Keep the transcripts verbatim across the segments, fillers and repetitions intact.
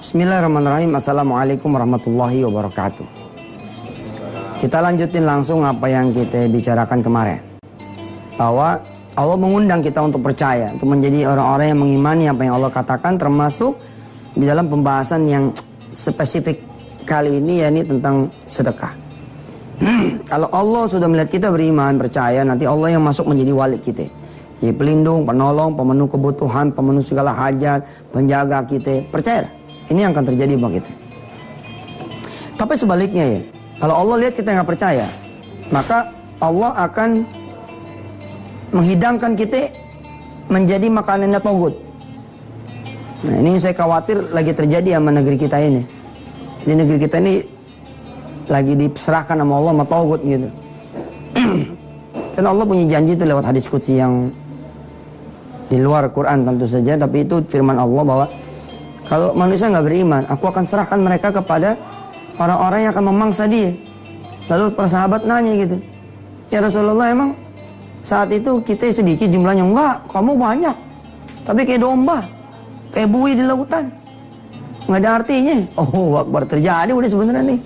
Bismillahirrahmanirrahim. Assalamualaikum warahmatullahi wabarakatuh. Kita lanjutin langsung apa yang kita bicarakan kemarin, bahwa Allah mengundang kita untuk percaya, untuk menjadi orang-orang yang mengimani apa yang Allah katakan, termasuk di dalam pembahasan yang spesifik kali ini, yakni tentang sedekah. Kalau Allah sudah melihat kita beriman, percaya, nanti Allah yang masuk menjadi wali kita, jadi pelindung, penolong, pemenuh kebutuhan, pemenuh segala hajat, penjaga kita. Percaya, ini yang akan terjadi bagi kita. Tapi sebaliknya ya, kalau Allah lihat kita nggak percaya, maka Allah akan menghidangkan kita menjadi makanannya togut. Nah, ini saya khawatir lagi terjadi sama negeri kita ini. Di negeri kita ini lagi diserahkan sama Allah sama togut gitu. Karena Allah punya janji itu lewat hadis qudsi yang di luar Quran tentu saja, tapi itu firman Allah bahwa kalau manusia nggak beriman, aku akan serahkan mereka kepada orang-orang yang akan memangsa dia. Lalu para sahabat nanya gitu, ya Rasulullah, emang saat itu kita sedikit jumlahnya? Enggak, kamu banyak, tapi kayak domba, kayak buih di lautan, nggak ada artinya. Oh, akbar, terjadi udah sebenarnya nih.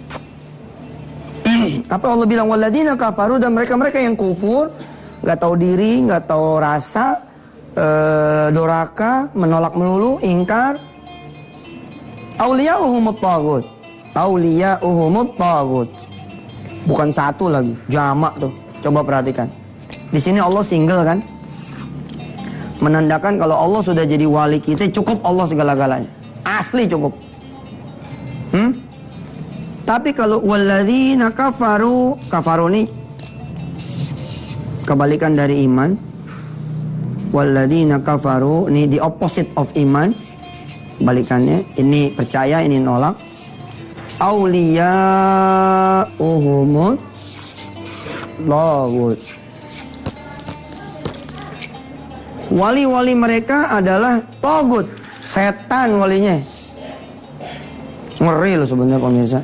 Apa Allah bilang, walladzina kafaru, dan mereka-mereka yang kufur, nggak tahu diri, nggak tahu rasa, ee, doraka, menolak melulu, ingkar. Auliya'uhumut tagut, auliya'uhumut tagut, bukan satu lagi, jamak tuh. Coba perhatikan. Di sini Allah single kan, menandakan kalau Allah sudah jadi wali kita, cukup Allah segala-galanya, asli cukup. Hmm? Tapi kalau walladzina kafaru, kafaru ini kebalikan dari iman. Walladzina kafaru ini the opposite of iman, balikannya. Ini percaya, ini nolak. Auliya'uhumut tagut, wali-wali mereka adalah togut, setan walinya. Ngeri loh sebenarnya pemirsa.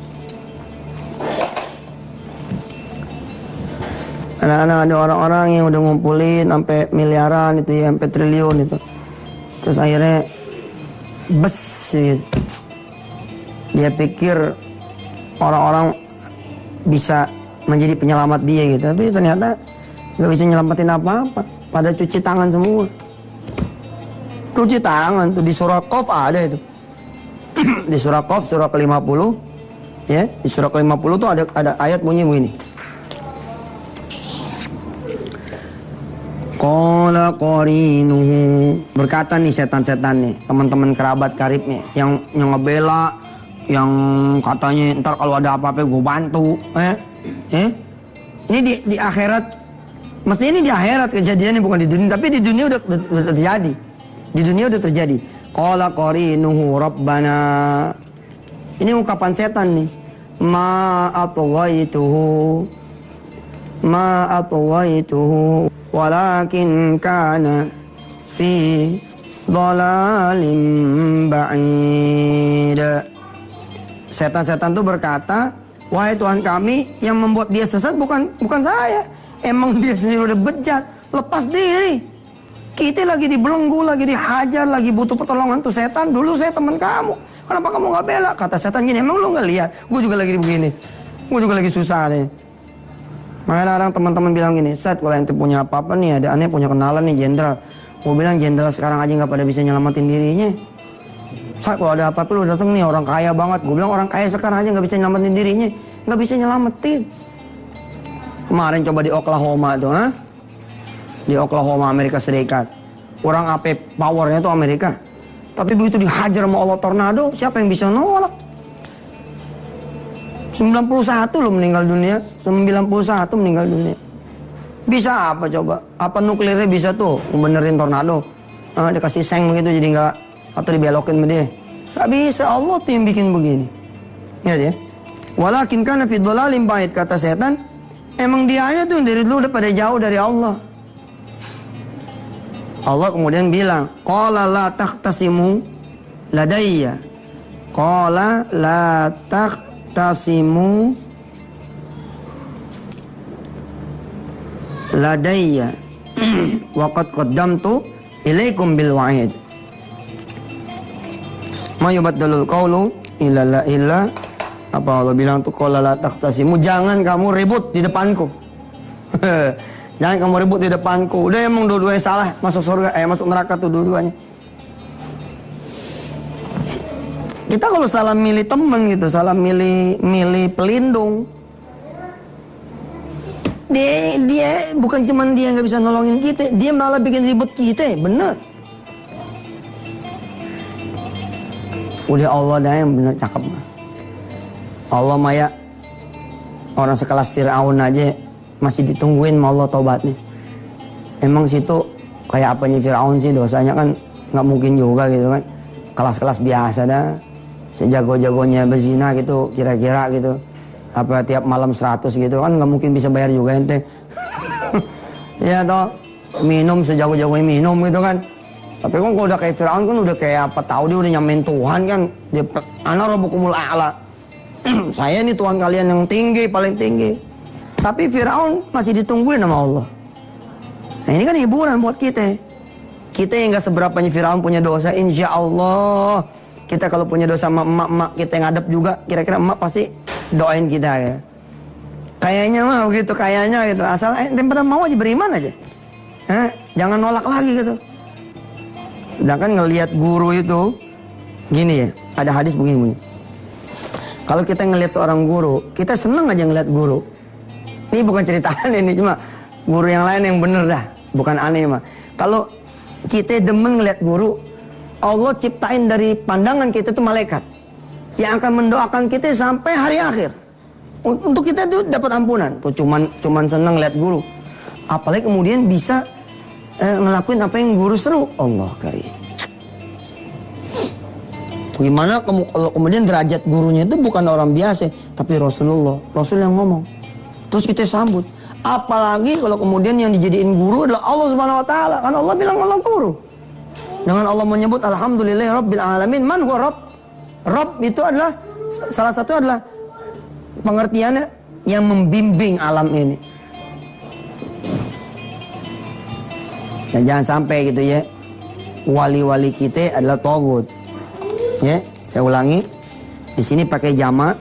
Anak-anak ada orang-orang yang udah ngumpulin sampai miliaran itu ya, sampai triliun itu. Terus akhirnya bes gitu. Dia pikir orang-orang bisa menjadi penyelamat dia gitu, tapi ternyata nggak bisa nyelamatin apa-apa. Pada cuci tangan semua. Cuci tangan tuh di surah Qaf ada itu. Di surah Qaf surah ke lima puluh, ya, di surah ke lima puluh tuh ada ada ayat bunyi begini. Qala qarinuhu, berkata nih setan-setan nih, teman-teman kerabat karibnya yang yang ngebela, yang katanya ntar kalau ada apa-apa gue bantu, eh, eh, ini di di akhirat, mesti ini di akhirat kejadiannya, bukan di dunia, tapi di dunia udah, udah, udah terjadi, di dunia udah terjadi. Qala qarinuhu rabbana, ini ungkapan setan nih, ma atghaituhu, ma atghaituhu, walakin kana fi dhalalim ba'id. Setan-setan itu berkata, wahai Tuhan kami, yang membuat dia sesat bukan bukan saya. Emang dia sendiri udah bejat, lepas diri. Kita lagi dibelenggu, lagi dihajar, lagi butuh pertolongan tuh setan. Dulu saya teman kamu, kenapa kamu nggak bela? Kata setan gini, emang lu nggak lihat? Gue juga lagi begini, gue juga lagi susah nih. Makanya orang teman-teman bilang gini, Ustaz, kalau ente punya apa-apa nih, ada aneh punya kenalan nih jenderal. Gue bilang jenderal sekarang aja nggak pada bisa nyelamatin dirinya. Ustaz, kalau ada apa-apa lu datang nih, orang kaya banget. Gue bilang orang kaya sekarang aja nggak bisa nyelamatin dirinya, nggak bisa nyelamatin. Kemarin coba di Oklahoma tuh, ha? Di Oklahoma Amerika Serikat, orang A P powernya tuh Amerika. Tapi begitu dihajar sama Allah tornado, siapa yang bisa nolak? sembilan puluh satu loh meninggal dunia, sembilan puluh satu meninggal dunia. Bisa apa coba? Apa nuklirnya bisa tuh benerin tornado? Nah, dikasih seng begitu jadi nggak, atau dibelokin sama dia? Gak bisa, Allah tuh yang bikin begini. Lihat ya. Walakin kana fi dhalalim ba'id, kata setan, emang dia aja tuh dari dulu udah pada jauh dari Allah. Allah kemudian bilang, qala la takhtasimu ladayya. Qala la takhtasimu ladayya wa qad qaddamtu ilaikum bil wa'id. Ma yubaddalul qawlu illa la illa. Apa Allah bilang tuh, qala la taqtasimu, jangan kamu ribut di depanku. Jangan kamu ribut di depanku. Udah emang dua-duanya salah, masuk surga, eh masuk neraka tuh dua-duanya. Kita kalau salah milih temen gitu, salah milih milih pelindung, dia dia bukan cuman dia nggak bisa nolongin kita, dia malah bikin ribut kita, bener. Udah Allah dah yang bener, cakep mah. Allah maya orang sekelas Fir'aun aja masih ditungguin sama Allah tobatnya. Emang situ kayak apanya Fir'aun sih, dosanya kan nggak mungkin juga gitu kan. Kelas-kelas biasa dah, sejago-jagonya bezina gitu kira-kira gitu. Apa tiap malam seratus gitu kan nggak mungkin bisa bayar juga ente. Ya toh, minum sejago-jagonya minum gitu kan. Tapi kan kalau udah kayak Fir'aun kan udah kayak apa tahu, dia udah nyamain Tuhan kan. Dia ana rabbukumul a'la. Saya nih Tuhan kalian yang tinggi, paling tinggi. Tapi Fir'aun masih ditungguin sama Allah. Nah ini kan hiburan buat kita. Kita yang gak seberapanya Fir'aun punya dosa, insya Allah kita kalau punya dosa sama emak-emak kita ngadep juga, kira-kira emak pasti doain kita ya. Kayaknya mah begitu, kayaknya gitu. Asal ente pada mau aja, beriman aja. Eh, jangan nolak lagi gitu. Sedangkan ngelihat guru itu gini ya, ada hadis begini. Kalau kita ngelihat seorang guru, kita seneng aja ngelihat guru. Ini bukan cerita aneh, ini cuma guru yang lain yang bener dah, bukan aneh mah. Kalau kita demen ngelihat guru, Allah ciptain dari pandangan kita itu malaikat yang akan mendoakan kita sampai hari akhir. Untuk kita itu dapat ampunan. Tuh cuman cuman seneng ngelihat guru. Apalagi kemudian bisa eh, ngelakuin apa yang guru seru. Allah karim. Gimana kalau kemudian derajat gurunya itu bukan orang biasa, tapi Rasulullah, Rasul yang ngomong. Terus kita sambut. Apalagi kalau kemudian yang dijadiin guru adalah Allah Subhanahu Wa Taala, kan Allah bilang Allah guru. Dengan Allah menyebut Alhamdulillah Rabbil Alamin, man huwa Rabb. Rabb itu adalah salah satu adalah pengertiannya yang membimbing alam ini. Dan jangan sampai gitu ya, wali-wali kita adalah togut. Ya, saya ulangi. Di sini pakai jamak.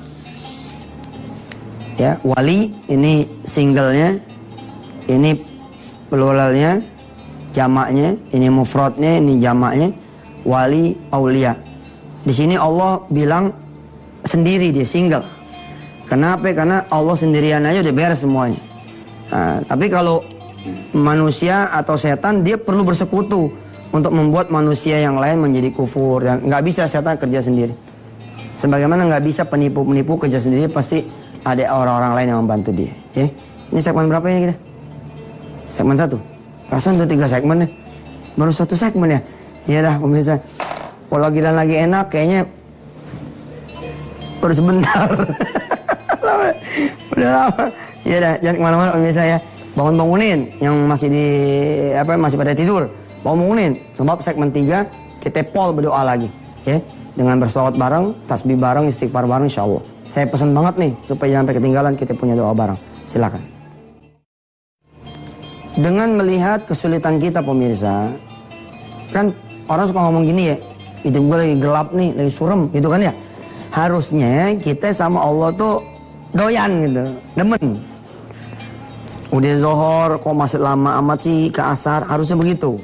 Ya, wali ini singlenya, ini pluralnya, jamaknya, ini mufradnya, ini jamaknya. Wali aulia. Di sini Allah bilang sendiri, dia single. Kenapa? Karena Allah sendirian aja udah beres semuanya. Nah, tapi kalau manusia atau setan, dia perlu bersekutu untuk membuat manusia yang lain menjadi kufur. Dan nggak bisa setan kerja sendiri. Sebagaimana nggak bisa penipu-penipu kerja sendiri, pasti ada orang-orang lain yang membantu dia. Ya. Ini segmen berapa ini kita? Segmen satu. Perasaan udah tiga segmen nih. Baru satu segmen ya. Iya dah pemirsa. Kalau gila lagi enak kayaknya baru sebentar. Udah lama. Iya dah, jangan kemana-mana pemirsa ya. Bangun-bangunin yang masih di apa masih pada tidur. Bangunin, sebab segmen tiga kita pol berdoa lagi, ya, dengan bersolawat bareng, tasbih bareng, istighfar bareng, insya Allah. Saya pesan banget nih supaya jangan sampai ketinggalan, kita punya doa bareng. Silakan. Dengan melihat kesulitan kita pemirsa, kan orang suka ngomong gini ya, hidup gue lagi gelap nih, lagi surem, gitu kan ya. Harusnya kita sama Allah tuh doyan gitu, demen. Udah zohor, kok masih lama amat sih ke asar, harusnya begitu.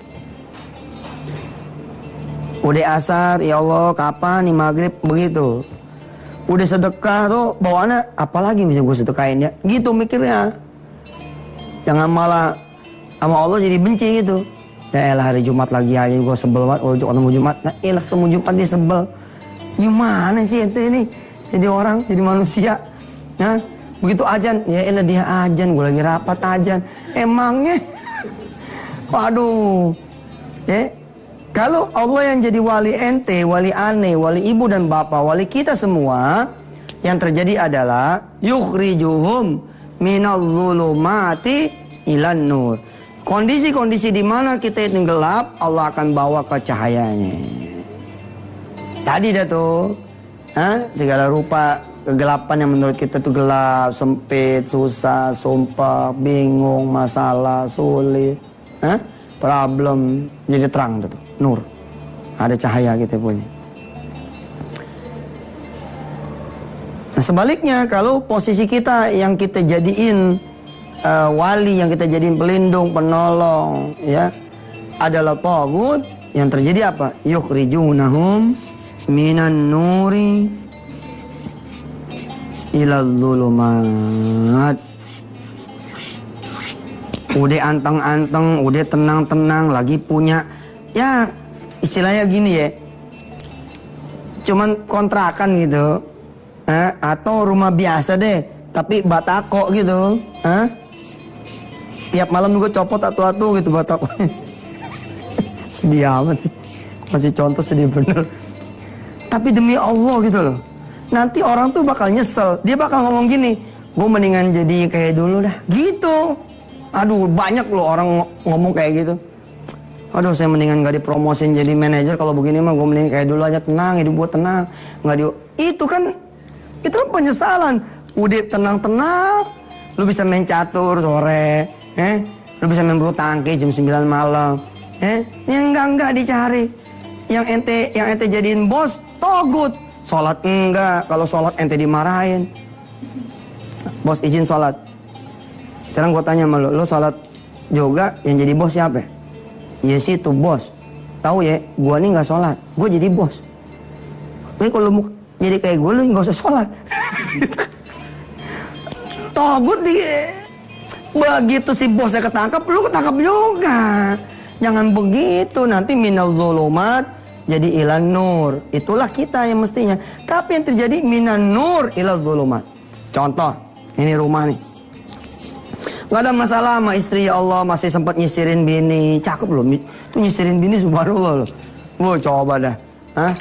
Udah asar, ya Allah kapan nih maghrib, begitu. Udah sedekah tuh bawaannya apalagi bisa gue sedekahin ya, gitu mikirnya. Jangan malah sama Allah jadi benci gitu. Ya elah hari Jumat lagi aja gue sebel banget, oh ketemu Jumat, nah elah ketemu Jumat dia sebel. Gimana sih ente ini jadi orang, jadi manusia. Nah, begitu ajan, ya elah dia ajan, gue lagi rapat ajan. Emangnya, waduh, ya. Kalau Allah yang jadi wali ente, wali ane, wali ibu dan bapak, wali kita semua, yang terjadi adalah yukhrijuhum minal zulumati ilan nur. Kondisi-kondisi di mana kita itu gelap, Allah akan bawa ke cahayanya. Tadi dah tuh, ha? Segala rupa kegelapan yang menurut kita tuh gelap, sempit, susah, sumpah, bingung, masalah, sulit, ha? Problem, jadi terang tuh. Nur, ada cahaya kita punya. Nah sebaliknya, kalau posisi kita yang kita jadiin uh, wali, yang kita jadiin pelindung, penolong, ya, adalah tagut, yang terjadi apa? Yukhrijunahum minan nuri ilal zulumat. Udah anteng-anteng, udah tenang-tenang, lagi punya, ya istilahnya gini ya, cuman kontrakan gitu, eh, atau rumah biasa deh, tapi batako gitu, eh? Tiap malam juga copot atu-atu gitu batako. Sedih amat sih, masih contoh sedih bener. Tapi demi Allah gitu loh, nanti orang tuh bakal nyesel, dia bakal ngomong gini, gue mendingan jadi kayak dulu dah, gitu. Aduh banyak loh orang ngomong kayak gitu. Aduh saya mendingan gak dipromosin jadi manajer, kalau begini mah gue mendingan kayak dulu aja, tenang, hidup gue tenang. Nggak di, itu kan, itu kan penyesalan. Udah tenang-tenang, lu bisa main catur sore, eh? Lu bisa main bulu tangkis jam sembilan malam, eh? Yang enggak-enggak dicari. Yang ente, yang ente jadiin bos, togut. Sholat enggak, kalau sholat ente dimarahin. Bos izin sholat. Sekarang gue tanya sama lo, lo sholat juga yang jadi bos siapa? Ya sih tuh bos. Tahu ya, gue nih nggak sholat, gue jadi bos. Tapi kalau mau jadi kayak gue, lo nggak usah sholat. Togut di, begitu si bosnya ketangkap, lo ketangkap juga. Jangan begitu, nanti minal zulumat jadi ilan nur. Itulah kita yang mestinya. Tapi yang terjadi minan nur ila zulumat. Contoh, ini rumah nih. Gak ada masalah sama istri, ya Allah, masih sempat nyisirin bini. Cakep loh, tuh nyisirin bini subhanallah loh. Wah coba dah, hah?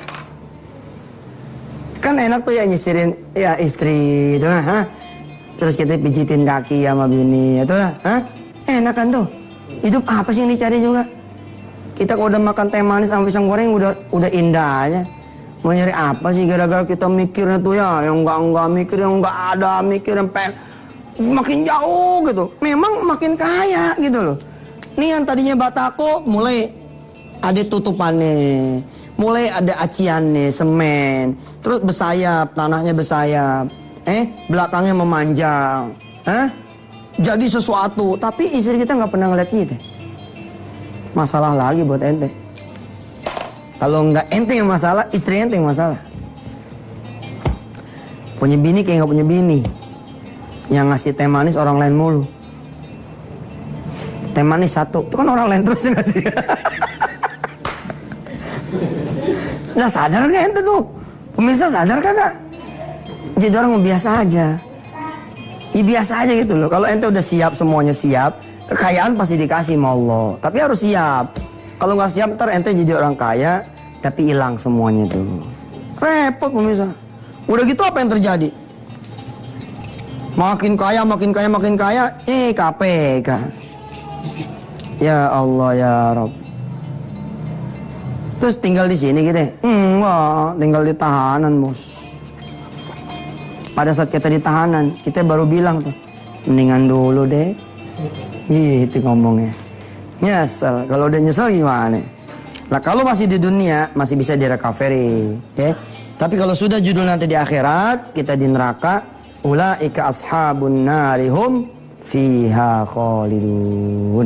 Kan enak tuh ya nyisirin ya istri itu, hah? Terus kita pijitin kaki sama bini, itu lah, hah? Enak kan tuh. Hidup apa sih yang dicari juga? Kita kalau udah makan teh manis sama pisang goreng udah udah indah aja. Mau nyari apa sih gara-gara kita mikirnya tuh ya, yang enggak-enggak mikir, yang enggak ada mikir, yang pengen makin jauh gitu. Memang makin kaya gitu loh. Nih yang tadinya batako mulai ada tutupannya, mulai ada aciannya, semen, terus bersayap, tanahnya bersayap, eh belakangnya memanjang, eh jadi sesuatu. Tapi istri kita nggak pernah ngeliat kita. Masalah lagi buat ente. Kalau nggak ente yang masalah, istri ente yang masalah. Punya bini kayak nggak punya bini. Yang ngasih teh manis orang lain mulu. Teh manis satu, itu kan orang lain terus ngasih. Nah sadar gak ente tuh? Pemirsa sadar kagak? Jadi orang biasa aja. Ya biasa aja gitu loh. Kalau ente udah siap, semuanya siap, kekayaan pasti dikasih sama Allah. Tapi harus siap. Kalau nggak siap ntar ente jadi orang kaya, tapi hilang semuanya tuh. Repot pemirsa. Udah gitu apa yang terjadi? Makin kaya, makin kaya, makin kaya, eh K P K. Ya Allah ya Rabb. Terus tinggal di sini gitu. Enggak, tinggal di tahanan, bos. Pada saat kita di tahanan, kita baru bilang tuh, mendingan dulu deh. Gitu ngomongnya. Nyesel. Kalau udah nyesel gimana? Lah kalau masih di dunia, masih bisa di recovery, ya. Tapi kalau sudah judul nanti di akhirat, kita di neraka. Ulaika ashabun narihum fiha khalidun.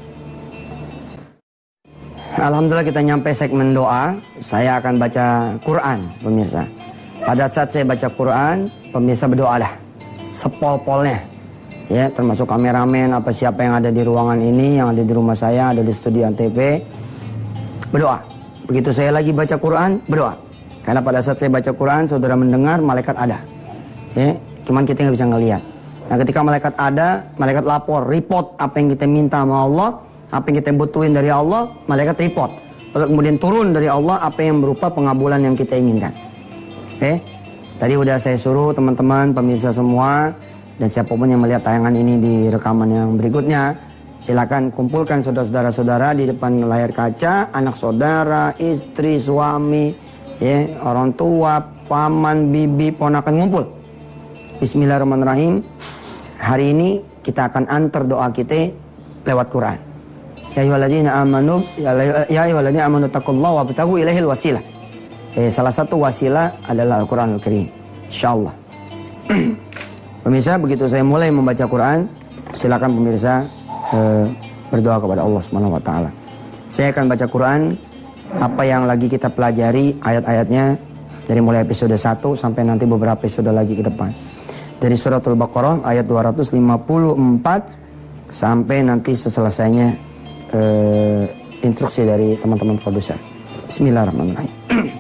Alhamdulillah kita nyampe segmen doa. Saya akan baca Quran, pemirsa. Pada saat saya baca Quran, pemirsa berdoalah sepol-polnya. Ya, termasuk kameramen apa siapa yang ada di ruangan ini, yang ada di rumah saya, ada di studio Antv. Berdoa. Begitu saya lagi baca Quran, berdoa. Karena pada saat saya baca Quran, saudara mendengar malaikat ada. Ya. Cuman kita nggak bisa ngelihat. Nah ketika malaikat ada, malaikat lapor, report apa yang kita minta sama Allah, apa yang kita butuhin dari Allah, malaikat report. Lalu kemudian turun dari Allah apa yang berupa pengabulan yang kita inginkan. Oke? Tadi udah saya suruh teman-teman, pemirsa semua, dan siapapun yang melihat tayangan ini di rekaman yang berikutnya, silakan kumpulkan saudara-saudara di depan layar kaca, anak saudara, istri, suami, ya, orang tua, paman, bibi, ponakan, ngumpul. Bismillahirrahmanirrahim. Hari ini kita akan antar doa kita lewat Quran. Ya ayyuhalladzina amanu ya ayyuhalladzina amanu taqullaha wabtaghu ilaihil wasilah. Eh, salah satu wasilah adalah Al-Qur'anul Karim. Insyaallah. Pemirsa, begitu saya mulai membaca Quran, silakan pemirsa eh, berdoa kepada Allah Subhanahu wa taala. Saya akan baca Quran apa yang lagi kita pelajari ayat-ayatnya dari mulai episode satu sampai nanti beberapa episode lagi ke depan. Dari suratul Baqarah ayat dua ratus lima puluh empat sampai nanti seselesainya eh, instruksi dari teman-teman produser. Bismillahirrahmanirrahim.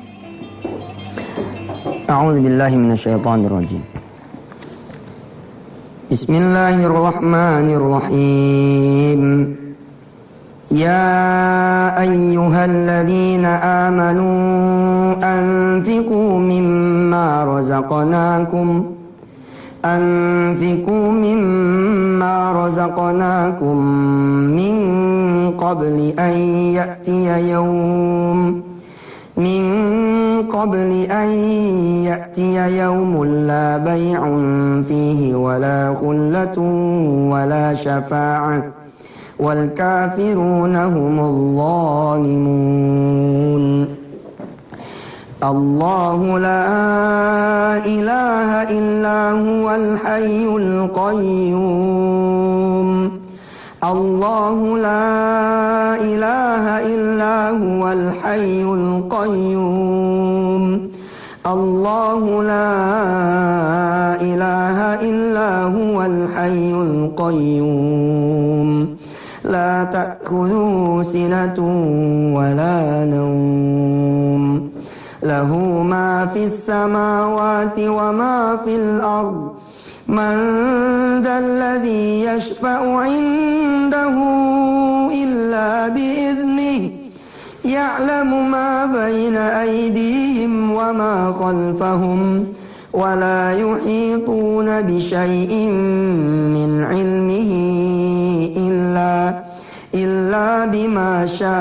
A'udzubillahi minasyaitonirrajim. Bismillahirrahmanirrahim. Ya ayyuhalladzina amanu anfiqu mimma razaqnakum anfiqu mimma razaqnakum min qabli an ya'tiya yawm min qabli an ya'tiya yawmun la bay'un fihi wala khullatun wala syafa'ah wal kafiruna humul zalimun. Allahu la ilaha illa huwal hayyul qayyum. Allahu la ilaha illa huwal hayyul qayyum. Allahu la ilaha illa huwal hayyul qayyum. La ta'khudhuhu sinatun wa la nawm. Lahu ma fis samawati wa ma fil ard. Man dzalladzi yashfa'u 'indahu illa bi'idhnihi. Ya'lamu ma baina aydihim wa ma khalfahum. ولا يحيطون بشيء من علمه إلا إلا بما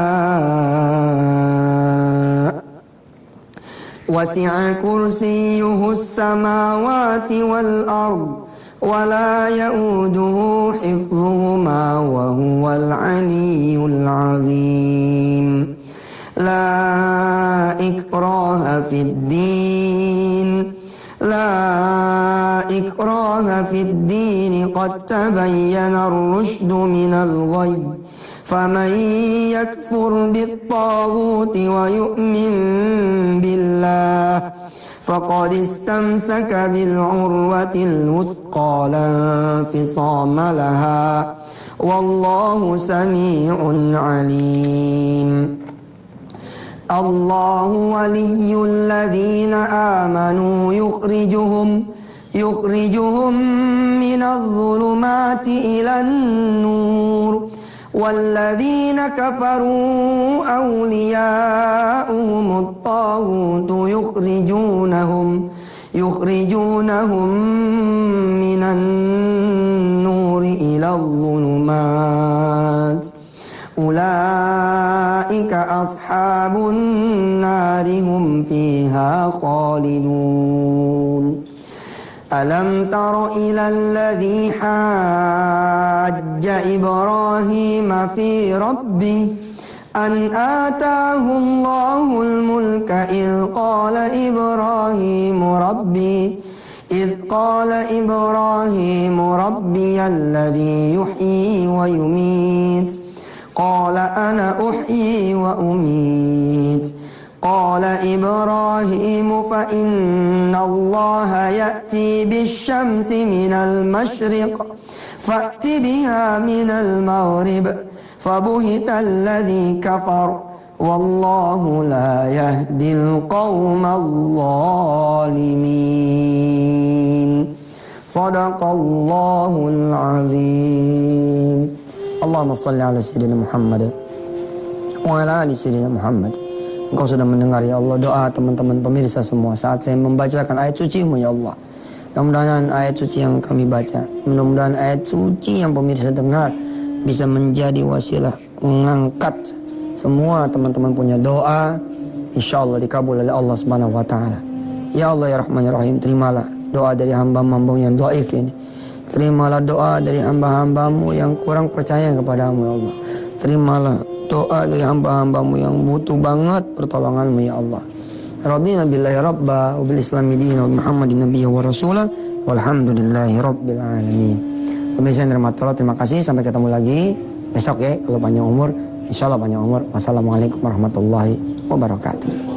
شاء وسع كرسيه السماوات والأرض ولا يؤوده حفظهما وهو العلي العظيم. لا إكراه في الدين لا إكراه في الدين قد تبين الرشد من الغي فمن يكفر بالطاغوت ويؤمن بالله فقد استمسك بالعروة الوثقى لا انفصام لها والله سميع عليم. الله ولي الذين آمنوا يخرجهم يخرجهم من الظلمات إلى النور والذين كفروا أولياؤهم الطاغوت يخرجونهم يخرجونهم من النور إلى الظلمات أولئك أصحاب النار هم فيها خالدون. ألم تر إلى الذي حاج إبراهيم في ربه أن آتاه الله الملك إذ قال إبراهيم ربي إذ قال إبراهيم ربي الذي يحيي ويميت قال أنا أحيي وأميت قال إبراهيم فإن الله يأتي بالشمس من المشرق فأت بها من المغرب فبهت الذي كفر والله لا يهدي القوم الظالمين. صدق الله العظيم. Allahumma salli ala sayyidina Muhammad wa ala ali sayyidina Muhammad. Engkau sudah mendengar ya Allah doa teman-teman pemirsa semua saat saya membacakan ayat suci-Mu ya Allah. Mudah-mudahan ayat suci yang kami baca, mudah-mudahan ayat suci yang pemirsa dengar bisa menjadi wasilah mengangkat semua teman-teman punya doa, insyaallah dikabul oleh Allah Subhanahu wa taala. Ya Allah ya Rahman ya Rahim, terimalah doa dari hamba-Hamba yang dhaif ini. Terimalah doa dari hamba-Hamba-Mu yang kurang percaya kepada-Mu ya Allah. Terimalah doa dari hamba-Hamba-Mu yang butuh banget pertolongan-Mu ya Allah. Radina billahi rabba wa bil islami dina wa Muhammadin nabiyya wa rasulah walhamdulillahi rabbil alamin. Pemirsa yang dirahmati Allah, terima kasih, sampai ketemu lagi besok ya kalau panjang umur, insyaallah panjang umur. Wassalamualaikum warahmatullahi wabarakatuh.